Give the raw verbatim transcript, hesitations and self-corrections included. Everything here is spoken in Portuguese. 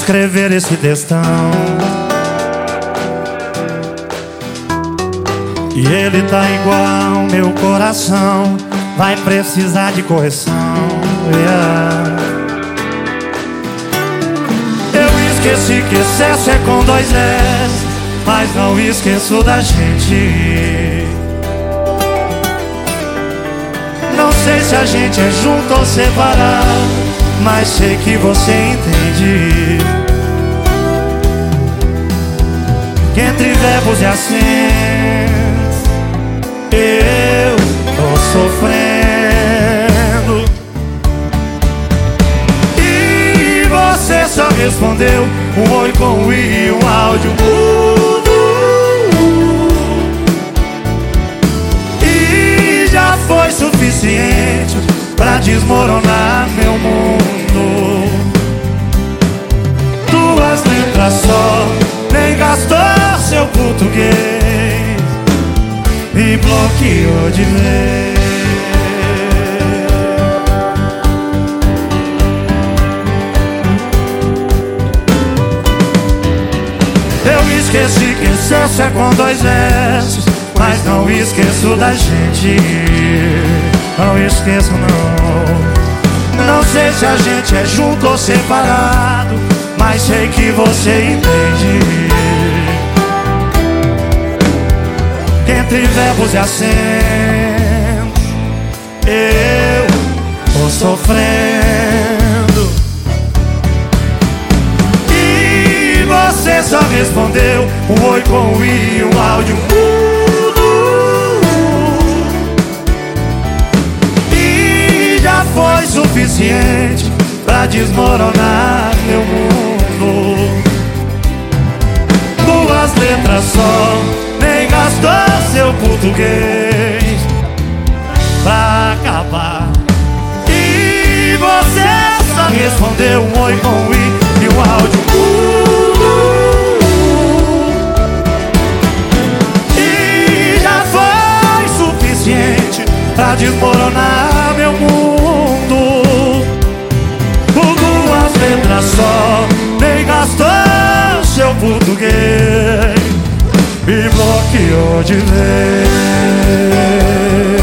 escrever esse textão. E ele tá igual meu coração, vai precisar de correção, yeah. Eu esqueci que excesso é com dois S, mas não esqueço da gente. Não sei se a gente é junto ou separado, mas sei que você entende que entre verbos e acentos eu tô sofrendo. E você só respondeu um oi com um i e um áudio mudo. E já foi suficiente pra desmoronar meu mundo. Duas letras só, nem gastou seu português e bloqueou de vez. Eu esqueci que excesso é com dois S, mas não esqueço da gente. Não esqueço não. Não sei se a gente é junto ou separado, mas sei que você entende que entre verbos e acentos eu tô sofrendo. E você só respondeu um oi com um i e um áudio mudo. E já foi suficiente pra desmoronar meu mundo. Duas letras só, nem gastou seu português pra acabar. E você só respondeu um oi com um i e um áudio mudo. E já foi suficiente pra desmoronar meu mundo. Por duas letras só, nem gastou seu português, me bloqueou de vez.